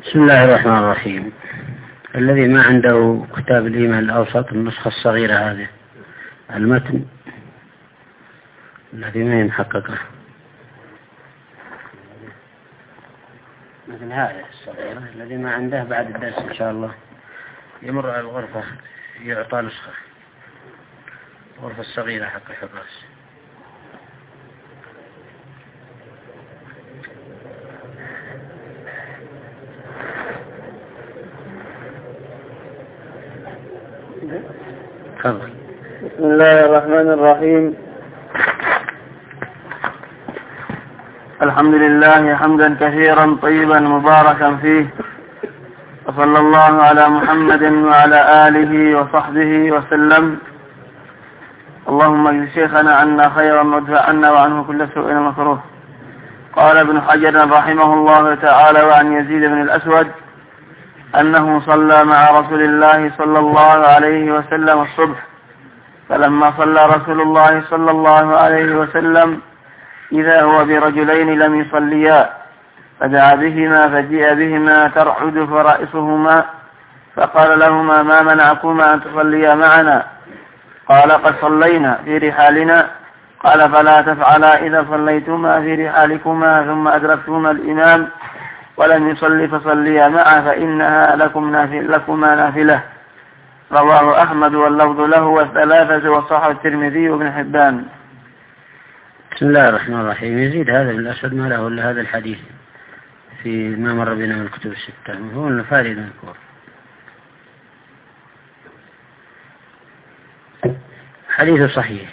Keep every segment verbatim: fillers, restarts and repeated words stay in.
بسم الله الرحمن الرحيم. الذي ما عنده كتاب الإيمان الأوسط النسخة الصغيرة هذه المتن الذي ما يمحققه مثل هذه الصغيرة، الذي ما عنده بعد الدرس إن شاء الله يمر على الغرفة يعطى نسخة، الغرفة الصغيرة حق الحراس. تفضل. بسم الله الرحمن الرحيم. الحمد لله حمدا كثيرا طيبا مباركا فيه، وصلى الله على محمد وعلى آله وصحبه وسلم. اللهم اجز شيخنا عنا خيرا وادفع عنا وعنه كل سوء مكروه. قال ابن حجر رحمه الله تعالى وعن يزيد بن الأسود أنه صلى مع رسول الله صلى الله عليه وسلم الصبح، فلما صلى رسول الله صلى الله عليه وسلم إذا هو برجلين لم يصليا، فدعا بهما فجيء بهما ترعد فرائصهما، فقال لهما ما منعكما أن تصليا معنا؟ قال قد صلينا في رحالنا. قال فلا تفعلا إذا صليتما في رحالكما ثم أدركتما الإمام ولم يصلي فصليا معه فإنها لكم نافل لكما نافلة. رواه أحمد واللفظ له والثلاثة وصححه الترمذي وابن حبان. بسم الله الرحمن الرحيم. يزيد هذا من الأسود ما له إلا هذا الحديث في ما مر بنا من الكتب الستة، هو الفارق المذكور. حديث صحيح،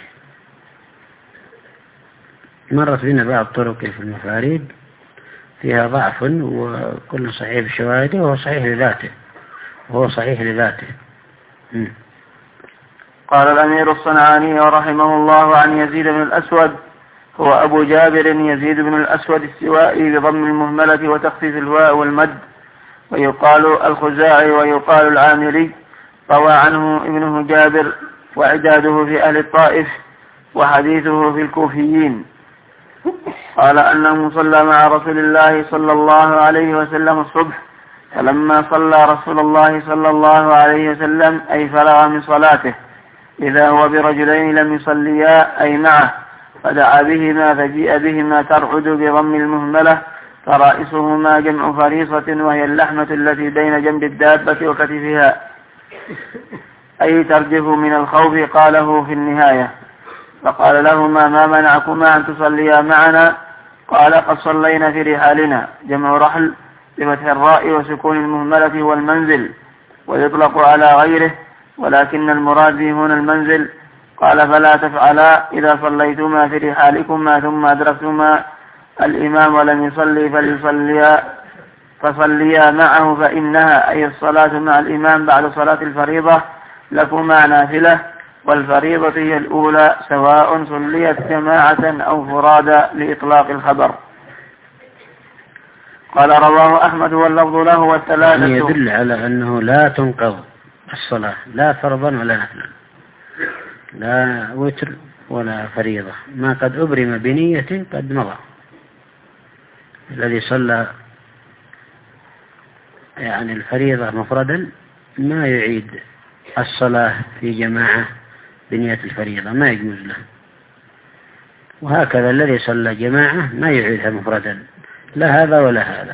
مرت بنا بعض طرق في المفاريد فيها ضعف وكل صحيح بشواهده وهو صحيح لذاته وهو صحيح لذاته. م. قال الأمير الصنعاني رحمه الله عن يزيد بن الأسود هو أبو جابر يزيد بن الأسود السوائي بضم المهملة وتخفيف الواء والمد، ويقال الخزاعي ويقال العامري. روى عنه ابنه جابر وعداده في أهل الطائف وحديثه في الكوفيين. قال أنه صلى مع رسول الله صلى الله عليه وسلم الصبح، فلما صلى رسول الله صلى الله عليه وسلم أي فرغ من صلاته إذا هو برجلين لم يصليا أي معه، فدعا بهما فجيء بهما ترعد بضم المهملة، فرائصهما جمع فريصة وهي اللحمة التي بين جنب الدابة وكتفها، أي ترجف من الخوف. قاله في النهاية. فقال لهما ما منعكما أن تصليا معنا؟ قال قد صلينا في رحالنا، جمع رحل بفتح الراء وسكون المهملة والمنزل، ويطلق على غيره ولكن المراد به هنا المنزل. قال فلا تفعلا إذا صليتما في رحالكما ثم أدركتما الإمام ولم يصلي فليصليا فصليا معه فإنها أي الصلاة مع الإمام بعد صلاة الفريضة لكما نافلة، والفريضة هي الأولى سواء صليت جماعة أو فرادا لإطلاق الخبر. قال رواه أحمد واللفظ له والثلاثة. يعني يدل على أنه لا تنقض الصلاة لا فرضا ولا نفلا، لا وتر ولا فريضة، ما قد أبرم بنية قد مضى. الذي صلى يعني الفريضة مفردا ما يعيد الصلاة في جماعة بنية الفريضة، ما يجوز له. وهكذا الذي صلى جماعة ما يعيدها مفردا، لا هذا ولا هذا.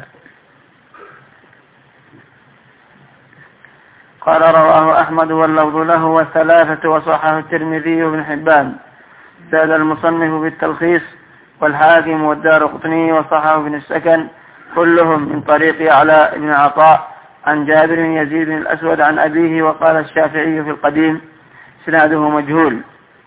قال رواه أحمد واللفظ له والثلاثة وصححه الترمذي وابن حبان. زاد المصنف بالتلخيص والحاكم والدارقطني وصححه ابن السكن كلهم من طريق على ابن عطاء عن جابر يزيد بن الأسود عن أبيه. وقال الشافعي في القديم سناده مجهول.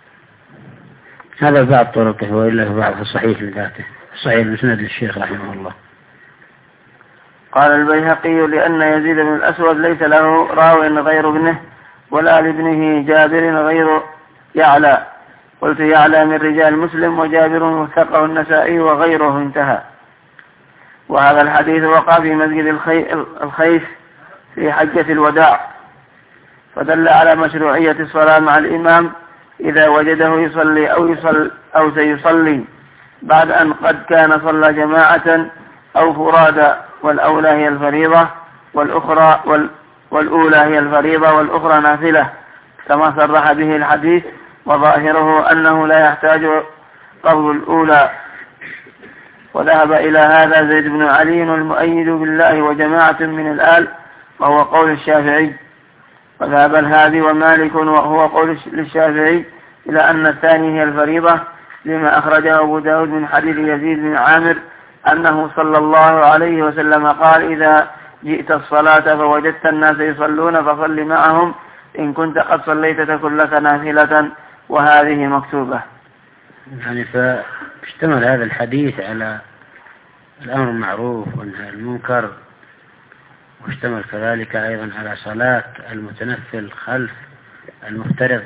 هذا بعض طرقه وإلا في بعض الصحيح لذاته، صحيح مسند للشيخ رحمه الله. قال البيهقي لأن يزيد بن الأسود ليس له راو غير ابنه ولا لابنه جابر غير يعلى. قلت يعلى من رجال مسلم وجابر وثقه النسائي وغيره. انتهى. وهذا الحديث وقع في مسجد الخيف في حجة الوداع، فدل على مشروعية الصلاة مع الإمام إذا وجده يصلي أو, يصل أو سيصلي بعد أن قد كان صلى جماعة أو فرادا، والأولى هي الفريضة والأخرى وال والأولى هي الفريضة والأخرى نافلة كما صرح به الحديث، وظاهره أنه لا يحتاج قبض الأولى. وذهب إلى هذا زيد بن علي والمؤيد بالله وجماعة من الآل، وهو قول الشافعي. وذهب الهادي ومالك وهو قول للشافعي إلى أن الثاني هي الفريضة، لما أخرجه أبو داود من حديث يزيد بن عامر أنه صلى الله عليه وسلم قال: إذا جئت الصلاة فوجدت الناس يصلون فصل معهم، إن كنت قد صليت تكن لك نافلة، وهذه مكتوبة. يعني فاشتمل هذا الحديث على الأمر المعروف والنهي عن المنكر، واشتمل كذلك أيضا على صلاة المتنفل خلف المفترض.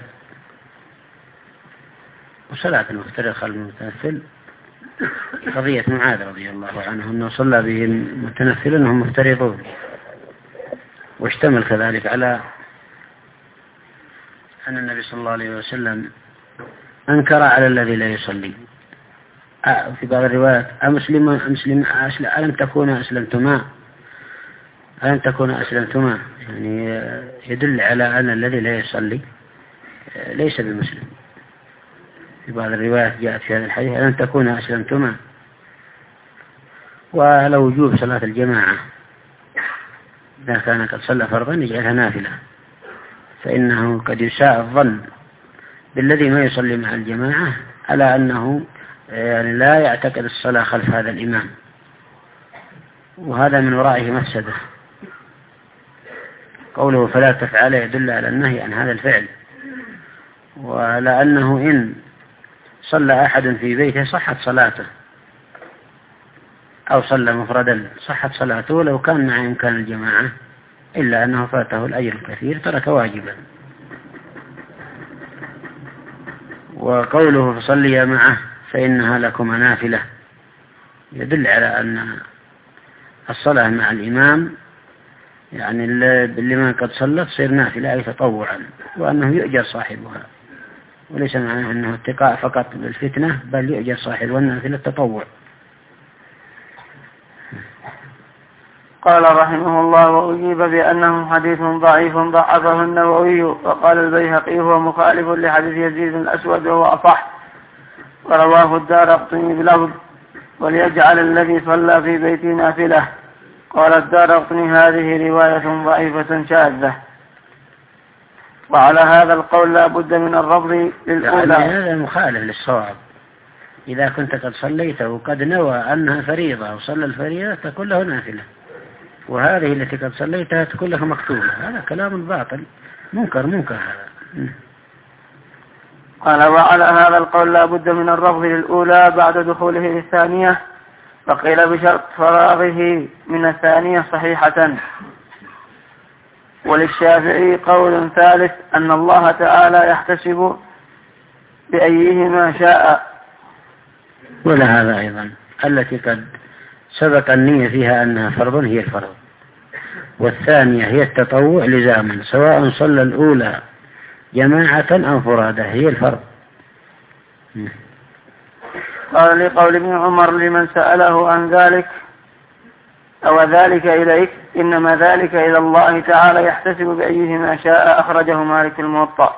وصلاة المفترض خلف المتنفل قضية معاذ رضي الله عنه أنه صلى بهم متنفلا وهم مفترضون. واشتمل كذلك على أن النبي صلى الله عليه وسلم أنكر على الذي لا يصلي. في بعض الروايات: أمسلم أمسلم ألم تكون أسلمتما ألم تكون أسلمتما يعني يدل على أن الذي لا يصلي ليس بمسلم. في بعض الروايات جاءت في هذا الحديث: ألم تكون أسلمتما. ولو وجوب صلاة الجماعة إذا كان قد صلى فرضا يجعلها نافلة، فإنه قد يساء الظن بالذي ما يصلي مع الجماعة على أنه يعني لا يعتقد الصلاة خلف هذا الإمام، وهذا من ورائه مفسدة. قوله فلا تفعل يدل على النهي عن هذا الفعل، وعلى أنه إن صلى أحد في بيته صحت صلاته، أو صلى مفردا صحت صلاته لو كان مع إمكان الجماعة، إلا أنه فاته الأجر الكثير ترك واجبا. وقوله فصلي معه فإنها لكم نافلة يدل على أن الصلاة مع الإمام يعني اللي ما قد صلت تصير نافلة أي تطوعا، وأنه يؤجر صاحبها، وليس معناه أنه اتقاء فقط للفتنة، بل يؤجر صاحبها النافلة التطوع. قال رحمه الله: وأجيب بأنه حديث ضعيف ضعفه النووي، وقال البيهقي هو مخالف لحديث يزيد بن الأسود وهو أصح، ورواه الدارقطني بلفظ: وليجعل الذي صلى في بيتي نافلة. قال الدارقطني: هذه رواية ضعيفة شاذة. وعلى هذا القول لا بد من الرفض للأولى. يعني هذا مخالف للصواب. إذا كنت قد صليت وقد نوى أنها فريضة وصلى الفريضة تكون له نافلة، وهذه التي قد صليتها تكون لها مكتوبة. هذا كلام باطل منكر منكر هذا. قال: وعلى هذا القول لا بد من الرفض للأولى بعد دخوله للثانية، فقيل بشرط فراغه من الثانية صحيحة. وللشافعي قول ثالث أن الله تعالى يحتسب بأيهما شاء. ولا هذا أيضا التي قد سبق النية فيها أنها فرض هي الفرض، والثانية هي التطوع لزاما، سواء صلى الأولى جماعة أو فرادة هي الفرض. قال لقول ابن عمر لمن سأله عن ذلك: أو ذلك إليك؟ إنما ذلك إلى الله تعالى يحتسب بأيهما شاء. أخرجه مالك الموطأ.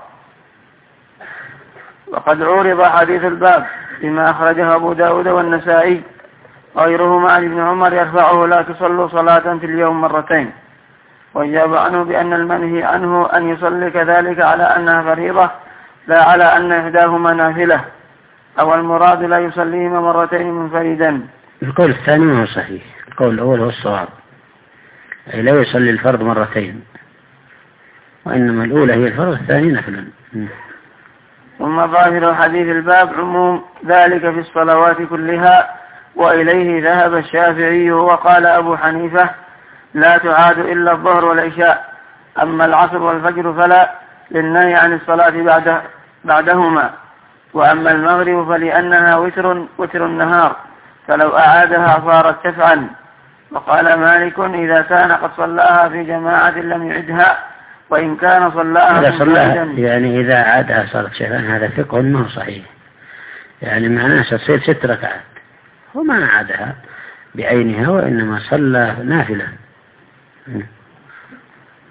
وقد عورض حديث الباب بما أخرجه أبو داود والنسائي غيرهما عن ابن عمر يرفعه: لا تصلوا صلاة في اليوم مرتين. وجاب عنه بأن المنهي عنه أن يصلي كذلك على أنها فريضة، لا على أن إحداهما نافلة، أو المراد لا يصليهما مرتين منفردا. القول الثاني ما هو صحيح، القول الأول هو الصواب، أي لا يصلي الفرض مرتين، وإنما الأولى هي الفرض الثاني نفلا. ثم ظاهر حديث الباب عموم ذلك في الصلوات كلها، وإليه ذهب الشافعي. وقال أبو حنيفة: لا تعاد إلا الظهر والعشاء، أما العصر والفجر فلا، للنهي عن الصلاة بعد بعدهما. وأما المغرب فلأنها وتر وتر النهار، فلو أعادها صارت شفعا. وقال مالك: إذا كان قد صلاها في جماعة لم يعدها، وإن كان صلاها صلاها يعني إذا عادها صارت شفعا. هذا فقه ما هو صحيح، يعني معناه تصير ست ركعات، وما عادها بعينها، وإنما صلى نافلة.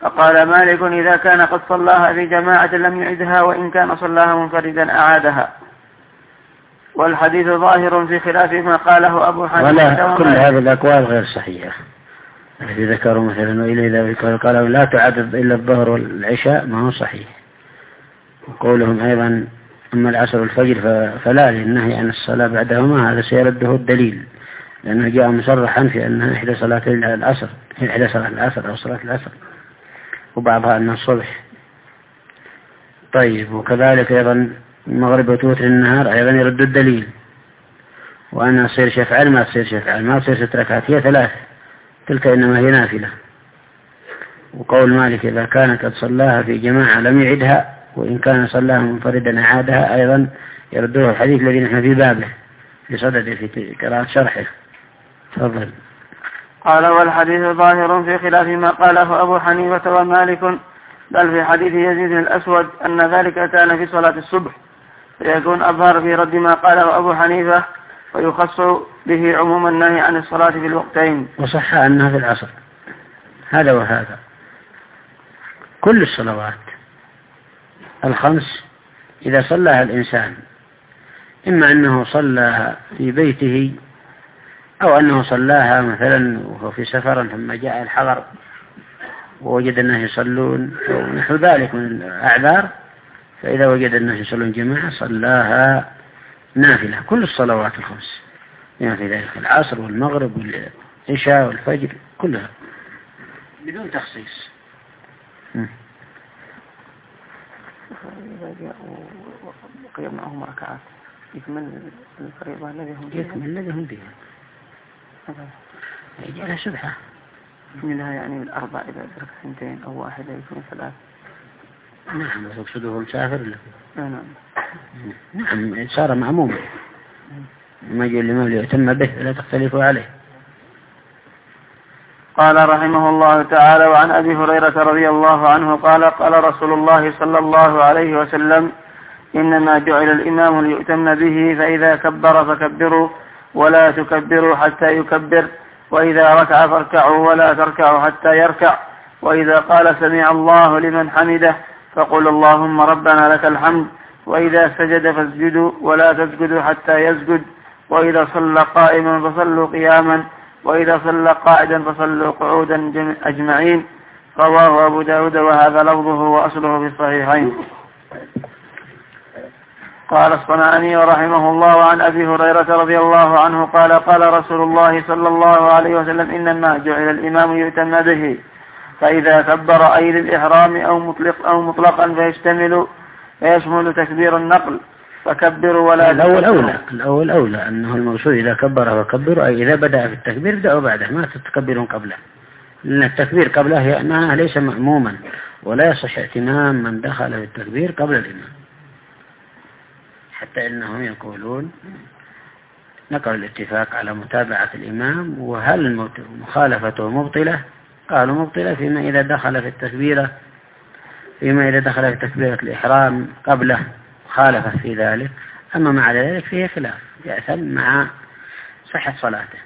فقال مالك إذا كان قد صلاها في جماعة لم يعدها، وإن كان صلاها منفردا أعادها. والحديث ظاهر في خلاف ما قاله أبو حنيفة. ولا كل هذه الأقوال غير صحيحة الذي ذكروا مثلا، وإلى ذلك قالوا لا تعدد إلا الظهر والعشاء، ما هو صحيح. وقولهم أيضا أما العصر والفجر فلا، للنهي عن الصلاة بعدهما هذا سيرده الدليل، لأنه جاء مصرحا في أنها إحدى صلاة العصر، إحدى صلاة العصر أو صلاة العصر، وبعضها أنها الصبح. طيب، وكذلك أيضا المغرب وتوتر النهار أيضا يرد الدليل، وأنا أصير شفعل ما تصير شفعل، ما تصير ست ركعات، هي ثلاث، تلك إنما هي نافلة. وقول مالك إذا كانت قد صلاها في جماعة لم يعدها، وإن كان صلاها منفردا أعادها، أيضا يردوه الحديث الذي نحن في بابه في صدده في قراءة شرحه. تفضل. قال والحديث ظاهر في خلاف ما قاله أبو حنيفة ومالك، بل في حديث يزيد الأسود أن ذلك كان في صلاة الصبح، فيكون أظهر في رد ما قاله أبو حنيفة، ويخص به عموم النهي عن الصلاة في الوقتين. وصح أنها في العصر، هذا وهذا. كل الصلوات الخمس إذا صلاها الإنسان، إما أنه صلاها في بيته، أو أنه صلاها مثلا وهو في سفر ثم جاء الحضر ووجد الناس يصلون أو نحو ذلك من الأعذار، فإذا وجد الناس يصلون جماعة صلاها نافلة. كل الصلوات الخمس يعني في ذلك العصر والمغرب والعشاء والفجر كلها بدون تخصيص. قيام معهم ركعات يكمل الفريضة الذي هم فيها، يكمل الذي هم فيها، يجعلها سبحة منها، يعني من أربع إذا أدرك سنتين أو واحدة يكون ثلاث. نعم، بس أقصده مسافر له. نعم نعم، صار معموما، ما يقول لما ليتم به لا تختلفوا عليه. قال رحمه الله تعالى: وعن أبي هريرة رضي الله عنه قال: قال رسول الله صلى الله عليه وسلم: إنما جعل الإمام ليؤتم به، فإذا كبر فكبروا ولا تكبروا حتى يكبر، وإذا ركع فاركعوا ولا تركعوا حتى يركع، وإذا قال سمع الله لمن حمده فقل اللهم ربنا لك الحمد، وإذا سجد فاسجدوا ولا تسجدوا حتى يسجد، وإذا صلى قائما فصلوا قياما، وإذا صلى قاعدا فصلوا قعودا أجمعين. رواه أبو داود وهذا لفظه وأصله في الصحيحين. قال الصنعاني رحمه الله: عن أبي هريرة رضي الله عنه قال: قال رسول الله صلى الله عليه وسلم: إنما جعل الإمام يؤتم به، فإذا كبر أي للإحرام أو مطلق أو مطلقا فيشتمل فيشمل تكبير النقل فكبروا ولا الأول أولى الأول أولى أنه المقصود إذا كبر فكبروا، أي إذا بدأ في التكبير ابدأوا بعده، ما تتكبرون قبله، لأن التكبير قبله معناه ليس مأموما، ولا يصح اهتمام من دخل في التكبير قبل الإمام، حتى إنهم يقولون نقل الاتفاق على متابعة الإمام، وهل مخالفته مبطلة؟ قالوا مبطلة فيما إذا دخل في التكبيرة فيما إذا دخل في تكبيرة الإحرام قبله خالف في ذلك، أما مع ذلك فيه خلاف، يأثم مع صحة صلاته.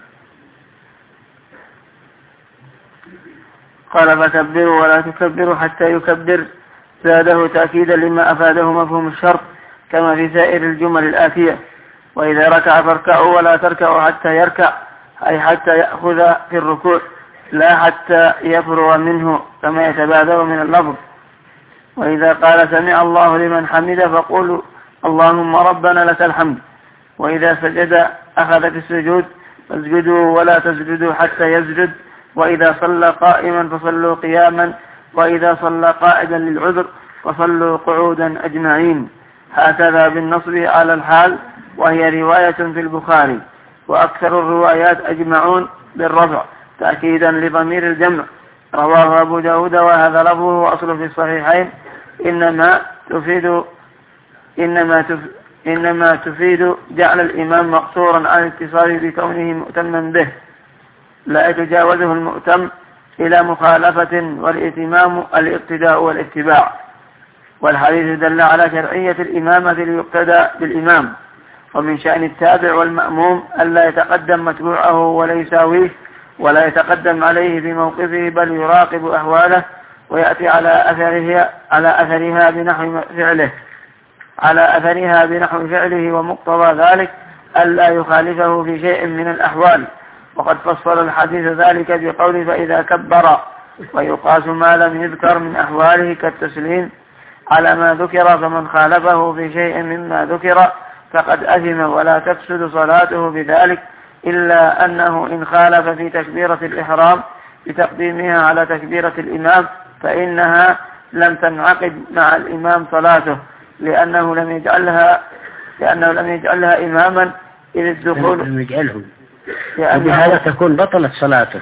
قال: فكبروا ولا تكبروا حتى يكبر، زاده تأكيدا لما أفاده مفهوم الشرط كما في سائر الجمل الآتية: وإذا ركع فاركعوا ولا تركعوا حتى يركع، أي حتى يأخذ في الركوع لا حتى يفرغ منه كما يتبادر من اللفظ. وإذا قال سمع الله لمن حمده فقولوا اللهم ربنا لك الحمد. وإذا سجد أخذ في السجود فاسجدوا ولا تسجدوا حتى يسجد. وإذا صلى قائما فصلوا قياما، وإذا صلى قائدا للعذر فصلوا قعودا أجمعين. هكذا بالنصب على الحال، وهي رواية في البخاري، وأكثر الروايات أجمعون بالرفع تأكيدا لضمير الجمع. رواه أبو داود وهذا لفظه وأصله في الصحيحين. إنما تفيد إنما تف إنما تفيد جعل الإمام مقصورا عن الاتصال بكونه مؤتما به، لا يتجاوزه المؤتم إلى مخالفة، والإتمام الاقتداء والاتباع. والحديث دل على شرعية الإمامة ليقتدى بالإمام، ومن شأن التابع والمأموم ألا يتقدم متبوعه ولا يساويه ولا يتقدم عليه في موقفه، بل يراقب أحواله ويأتي على أثرها على أثرها بنحو فعله على أثرها بنحو فعله ومقتضى ذلك ألا يخالفه في شيء من الأحوال. وقد فصل الحديث ذلك بقوله فإذا كبر، ويقاس ما لم يذكر من أحواله كالتسليم على ما ذكر، فمن خالفه في شيء مما ذكر فقد أثم ولا تفسد صلاته بذلك، إلا أنه إن خالف في تكبيرة الإحرام بتقديمها على تكبيرة الإمام فإنها لم تنعقد مع الإمام صلاته، لأنه لم يجعلها لأنه لم يجعلها إماما إذ الدخول لم يجعله، وبهذا تكون بطلت صلاته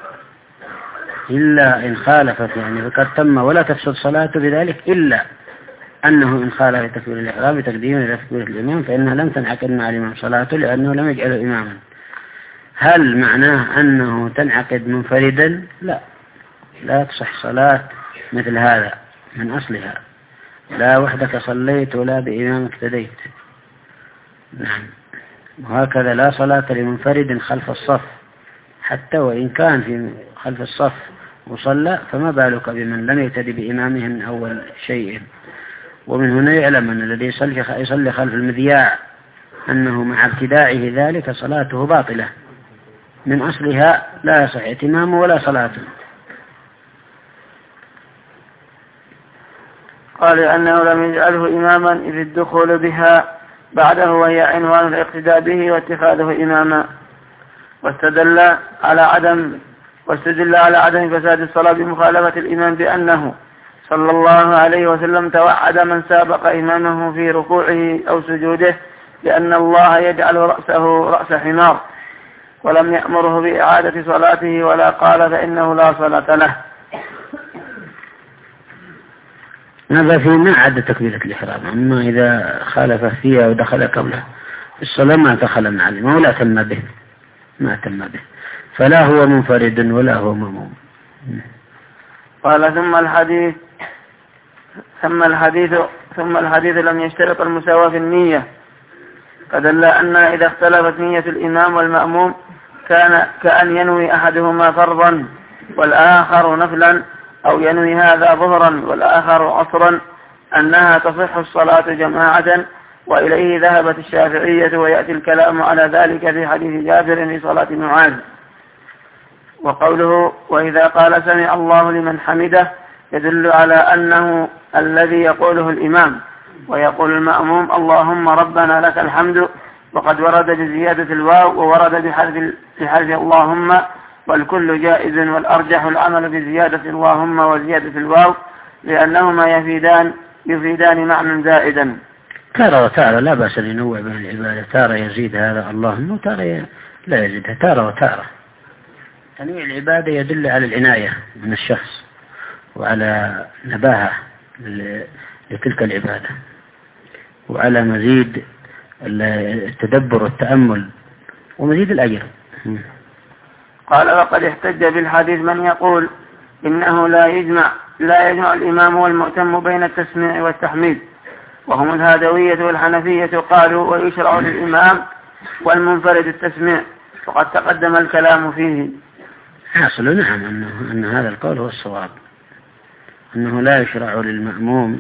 إلا إن خالفت، يعني فقد تم ولا تفسد صلاته بذلك، إلا أنه إن خالف تكبير الإحرام بتقديمه إلى تكبيرة الإمام فإنها لم تنعقد مع الإمام صلاته لأنه لم يجعله إماما. هل معناه أنه تنعقد منفردا؟ لا، لا تصح صلاة مثل هذا من أصلها، لا وحدك صليت ولا بإمامك اقتديت. نعم. وهكذا لا صلاة لمنفرد خلف الصف، حتى وإن كان في خلف الصف مصلى، فما بالك بمن لم يقتدي بإمامه من أول شيء. ومن هنا يعلم أن الذي يصلي خلف المذياع أنه مع ابتداعه ذلك صلاته باطلة من أصلها، لا يصح ائتمامه ولا صلاته. قال أنه لم يجعله إماما إذ الدخول بها بعده وهي عنوان الاقتداء به واتخاذه إماما. واستدل على عدم واستدل على عدم فساد الصلاة بمخالفة الإمام بأنه صلى الله عليه وسلم توعد من سابق إمامه في ركوعه أو سجوده لأن الله يجعل رأسه رأس حمار، ولم يأمره بإعادة صلاته ولا قال فإنه لا صلاة له. هذا في ما عد تكبيرة الإحرام، أما إذا خالف فيها ودخل قبله الصلاة ما دخل مع الإمام ولا تم به، ما تم به، فلا هو منفرد ولا هو مأموم. قال ثم الحديث ثم الحديث ثم الحديث لم يشترط المساواة في النية، فدل أن إذا اختلفت نية الإمام والمأموم كان كأن ينوي أحدهما فرضا والآخر نفلا، أو ينوي هذا ظهرا والآخر عصرا، أنها تصح الصلاة جماعة، وإليه ذهبت الشافعية، ويأتي الكلام على ذلك في حديث جابر في صلاة معاذ. وقوله وإذا قال سمع الله لمن حمده يدل على أنه الذي يقوله الإمام، ويقول المأموم اللهم ربنا لك الحمد، وقد ورد بزيادة الواو وورد بحذف بحذف اللهم، والكل جائز، والأرجح العمل بزيادة اللهم وزيادة الواو لأنهما يفيدان يفيدان معنى زائدا. تارة وتارة لا بأس لنوع بين العبادة، تارة يزيد هذا اللهم وتارة لا يزيدها، تارة وتارة. تنويع العبادة يدل على العناية من الشخص وعلى نباهة لتلك العبادة وعلى مزيد التدبر والتأمل ومزيد الأجر. قال وقد احتج بالحديث من يقول إنه لا يجمع لا يجمع الإمام والمؤتم بين التسميع والتحميد، وهم الهادوية والحنفية، قالوا ويشرع للإمام والمنفرد التسميع، وقد تقدم الكلام فيه. حاصل نعم أنه أن هذا القول هو الصواب، أنه لا يشرع للمأموم،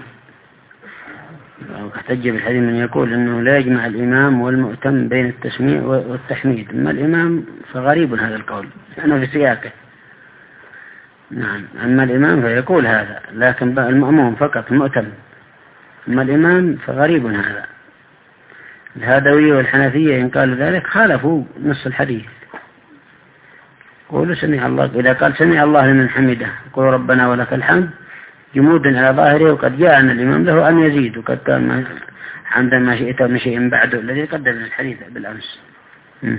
واحتج بالحديث من يقول أنه لا يجمع الإمام والمؤتم بين التسميع والتحميد. أما الإمام فغريب هذا القول لأنه في سياقه، نعم. أما الإمام فيقول هذا، لكن المأموم فقط المؤتم. أما الإمام فغريب هذا. الهادوية والحنفية إن قالوا ذلك خالفوا نص الحديث، قولوا سمع الله، إذا قال سمع الله لمن حمده قولوا ربنا ولك الحمد جمود على ظاهره، وقد جاء أن الإمام له أن يزيد، وقد كان عندما شئت من شيء بعده الذي قدم الحديث بالأمس. م.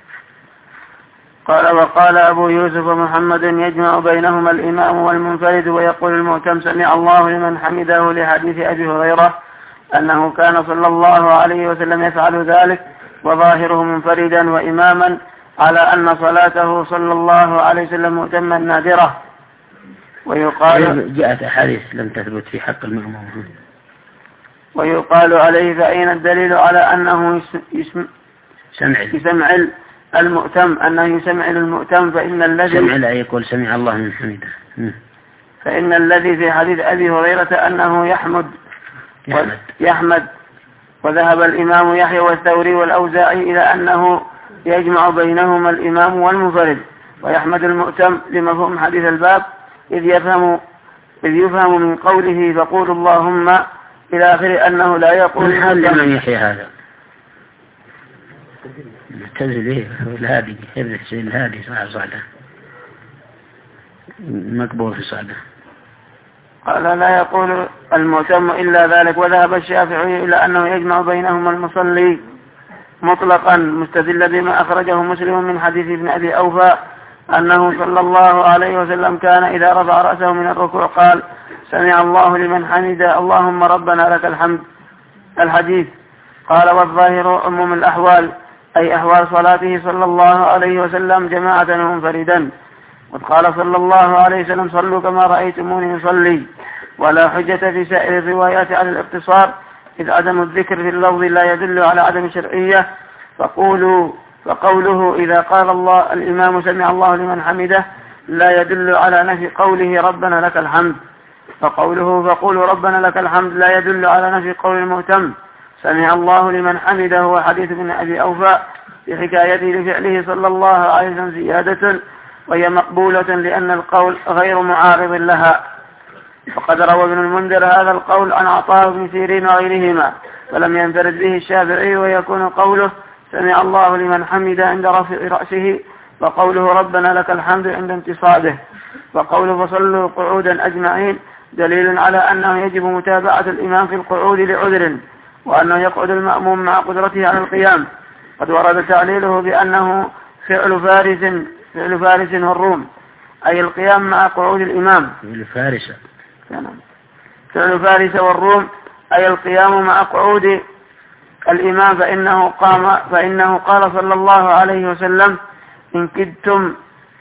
قال وقال أبو يوسف محمد يجمع بينهما الإمام والمنفرد، ويقول المؤتم سمع الله لمن حمده لحديث أبي هريرة أنه كان صلى الله عليه وسلم يفعل ذلك، وظاهره منفردا وإماما، على أن صلاته صلى الله عليه وسلم مؤتما نادرة. ويقال جاءت أحاديث لم تثبت في حق المأموم. ويقال عليه فأين الدليل على أنه يسمع, يسمع المؤتم أنه يسمع المؤتم؟ فإن الذي سمع لا يقول سمع الله من حمده. فإن الذي في حديث أبي هريرة أنه يحمد يحمد, يحمد وذهب الإمام يحيى والثوري والأوزاعي إلى أنه يجمع بينهما الإمام والمنفرد، ويحمد المؤتم لمفهوم حديث الباب إذ يفهم, إذ يفهم من قوله فقول اللهم إلى آخر أنه لا يقول. من حال الإمام يحيى هذا معتزلي الهادي الهادي صاحب صعدة مقبول في صعدة. قال لا يقول المؤتم إلا ذلك. وذهب الشافعي إلى أنه يجمع بينهما المصلي مطلقا مستدل بما أخرجه مسلم من حديث ابن أبي أوفى أنه صلى الله عليه وسلم كان إذا رفع رأسه من الركوع قال سمع الله لمن حمد اللهم ربنا لك الحمد الحديث. قال والظاهر عموم الأحوال أي أحوال صلاته صلى الله عليه وسلم جماعة ومنفردا. وقد قال صلى الله عليه وسلم صلوا كما رأيتموني يصلي. ولا حجة في سائر الروايات على الاقتصار إذ عدم الذكر في اللفظ لا يدل على عدم الشرعية. فقولوا فقوله إذا قال الله الإمام سمع الله لمن حمده لا يدل على نفي قوله ربنا لك الحمد. فقوله فقولوا ربنا لك الحمد لا يدل على نفي قول المؤتم سمع الله لمن حمده. وحديث ابن أبي أوفى في حكايته لفعله صلى الله عليه وسلم زيادة وهي مقبولة لأن القول غير معارض لها. وقد روى ابن المنذر هذا القول عن عطاء بن سيرين وغيرهما ولم ينفرد به الشافعي، ويكون قوله سمع الله لمن حمد عند رفع رأسه وقوله ربنا لك الحمد عند انتصابه. وقوله فصلوا قعودا أجمعين دليل على أنه يجب متابعة الإمام في القعود لعذر، وأنه يقعد المأموم مع قدرته على القيام. قد ورد تعليله بأنه فعل فارس فعل فارس والروم أي القيام مع قعود الإمام. فعل فارس فعل فارس والروم أي القيام مع قعود الإمام. فإنه قام فإنه قال صلى الله عليه وسلم إن كدتم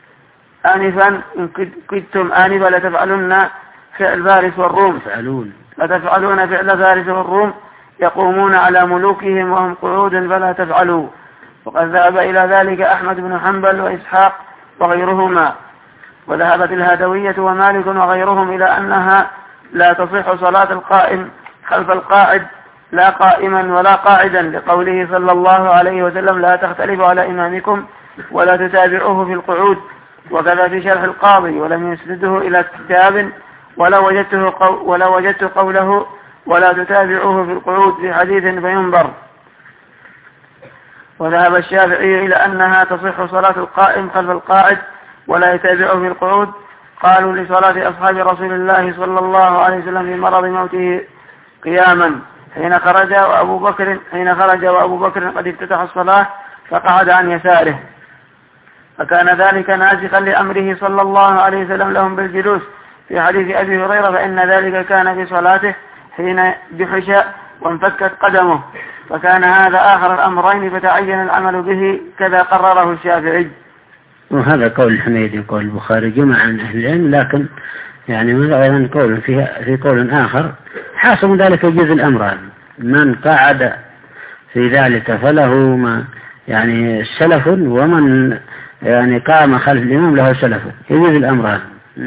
آنفا إن كدتم آنفا لتفعلن فعل فارس والروم تفعلون لتفعلون فعل فارس والروم يقومون على ملوكهم وهم قعود فلا تفعلوا. وقد ذهب إلى ذلك أحمد بن حنبل وإسحاق وغيرهما. وذهبت الهدوية ومالك وغيرهم إلى أنها لا تصح صلاة القائم خلف القاعد لا قائما ولا قاعدا لقوله صلى الله عليه وسلم لا تختلفوا على إمامكم ولا تتابعوه في القعود. وكذا في شرح القاضي ولم يسنده إلى كتاب ولا وجدته قو ولا وجدت قوله ولا تتابعوه في القعود في حديث فينظر. وذهب الشافعي إلى أنها تصح صلاة القائم خلف القاعد ولا يتابعه في القعود. قالوا لصلاة أصحاب رسول الله صلى الله عليه وسلم في مرض موته قياما حين خرج وأبو بكر حين خرج وأبو بكر قد افتتح الصلاة فقعد عن يساره، فكان ذلك ناسخا لأمره صلى الله عليه وسلم لهم بالجلوس في حديث أبي هريرة فإن ذلك كان في صلاته حين جحش وانفكت قدمه، فكان هذا آخر الأمرين فتعين العمل به كذا قرره الشافعي. وهذا قول الحميدي قول البخاري جمع عن أهل العلم، لكن يعني أيضا قول فيها في قول آخر حاصل ذلك يجوز الأمران، من قعد في ذلك فله ما يعني سلف، ومن يعني قام خلف الإمام له سلف، يجوز الأمران.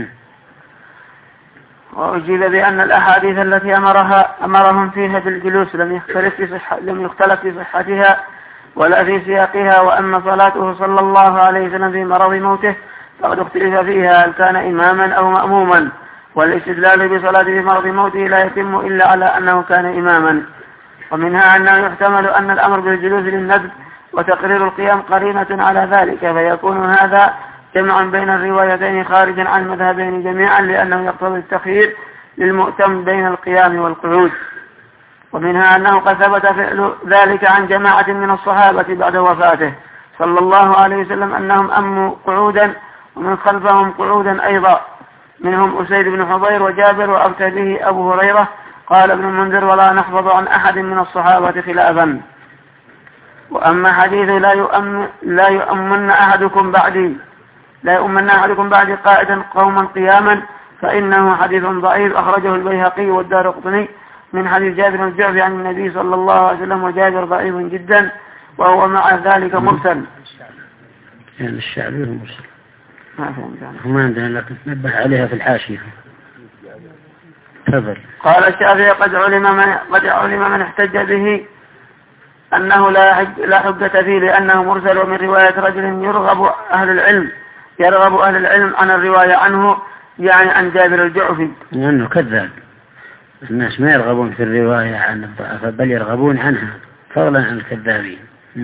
وأجيب بأن الأحاديث التي أمرها أمرهم فيها بالجلوس لم يختلف في صحة لم يختلف في صحتها ولا في سياقها. وأما صلاته صلى الله عليه وسلم في مرض موته فقد اختلف فيها هل كان إماما أو مأموما، والاستدلال بصلاته في مرض موته لا يتم إلا على أنه كان إماما. ومنها أنه يحتمل أن الأمر بالجلوس للندب وتقرير القيام قرينة على ذلك، فيكون هذا جمع بين الروايتين خارجا عن مذهبين جميعا لأنه يقتضي التخيير للمؤتم بين القيام والقعود. ومنها أنه قد ثبت فعل ذلك عن جماعة من الصحابة بعد وفاته صلى الله عليه وسلم أنهم أموا قعودا ومن خلفهم قعودا أيضا، منهم أسيد بن حضير وجابر وأبتى به أبو هريرة. قال ابن المنذر ولا نحفظ عن أحد من الصحابة خلافا. وأما حديث لا يؤمن لا يؤمن أحدكم بعدي لا يؤمن أحدكم بعدي قائدا قوما قياما فإنه حديث ضعيف أخرجه البيهقي والدارقطني من حديث جابر الجعفي عن النبي صلى الله عليه وسلم، وجابر ضعيف جدا وهو مع ذلك مرسل. يعني الشعبي مرسل ما فهمت ما عندنا، لكن نبه عليها في الحاشية. تفضل. قال الشافعي قد علم من قد علم من احتج به أنه لا حج لا حجة فيه لأنه مرسل، ومن رواية رجل يرغب أهل العلم يرغب أهل العلم عن الرواية عنه، يعني عن جابر الجعفي، لأنه كذاب. الناس ما يرغبون في الرواية عن الضعفاء بل يرغبون عنها فضلا عن الكذابين.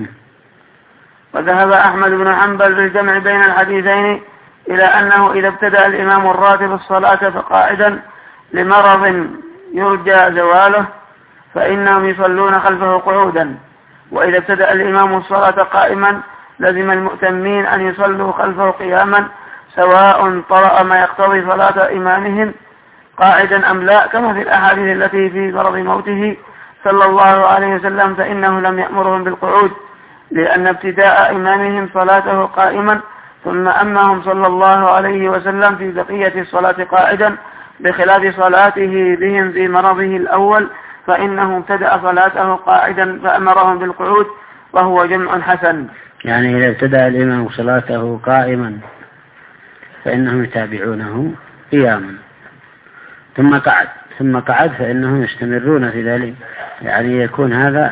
وذهب أحمد بن حنبل بالجمع بين الحديثين إلى أنه إذا ابتدأ الإمام الراتب الصلاة فقاعدا لمرض يرجى زواله فإنهم يصلون خلفه قعودا، وإذا ابتدأ الإمام الصلاة قائما لزم المؤتمين أن يصلوا خلفه قياما سواء طرأ ما يقتضي صلاة إمامهم قاعدا أم لا، كما في الأحاديث التي في مرض موته صلى الله عليه وسلم فإنه لم يأمرهم بالقعود لأن ابتداء إمامهم صلاته قائما، ثم أمهم صلى الله عليه وسلم في بقية الصلاة قاعدا بخلاف صلاته بهم في مرضه الأول فإنه ابتدأ صلاته قاعدا فأمرهم بالقعود، وهو جمع حسن. يعني إذا ابتدأ الإمام صلاته قائما فإنهم يتابعونه قياما ثم قعد ثم قعد فإنهم يستمرون في ذلك، يعني يكون هذا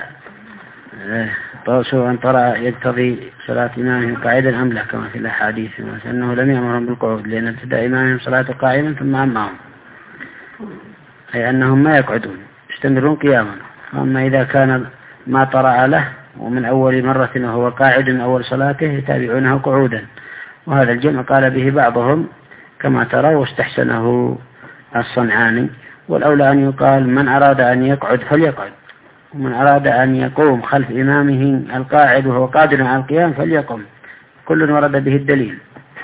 سواء طرأ يقتضي صلاة إمامهم قاعدا أم لا، كما في الأحاديث أنه لم يأمرهم بالقعود لأن ابتدأ إمامهم صلاة قائما ثم أمهم، أي أنهم ما يقعدون يستمرون قياما. أما إذا كان ما طرأ له ومن أول مرة وهو قاعد من أول صلاته يتابعونه قعودا، وهذا الجمع قال به بعضهم كما ترى واستحسنه الصنعاني، والأولى أن يقال من أراد أن يقعد فليقعد، ومن أراد أن يقوم خلف إمامه القاعد وهو قادر على القيام فليقم، كل ورد به الدليل.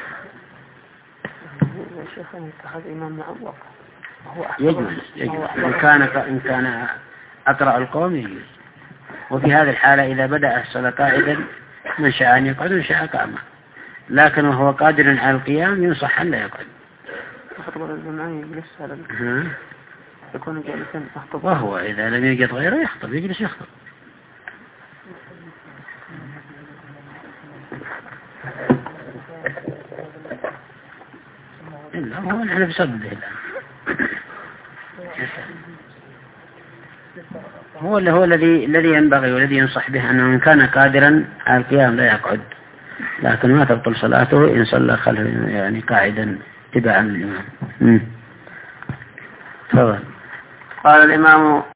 يجوز إن كان إن كان أقرأ القوم يجوز، وفي هذه الحالة إذا بدأ الصلاة قاعدا من شاء أن يقعد ومن شاء قام، لكن وهو قادر على القيام ينصح أن لا يقعد. وهو إذا لم يجد غيره يخطب يجلس يخطب. إلا هو نحن بصدده الآن هو اللي هو الذي الذي ينبغي والذي ينصح به أنه إن كان قادرا على القيام لا يقعد، لكن ما تبطل صلاته إن صلى خلف يعني قاعدا تبعا للإمام. فضل. قال الإمام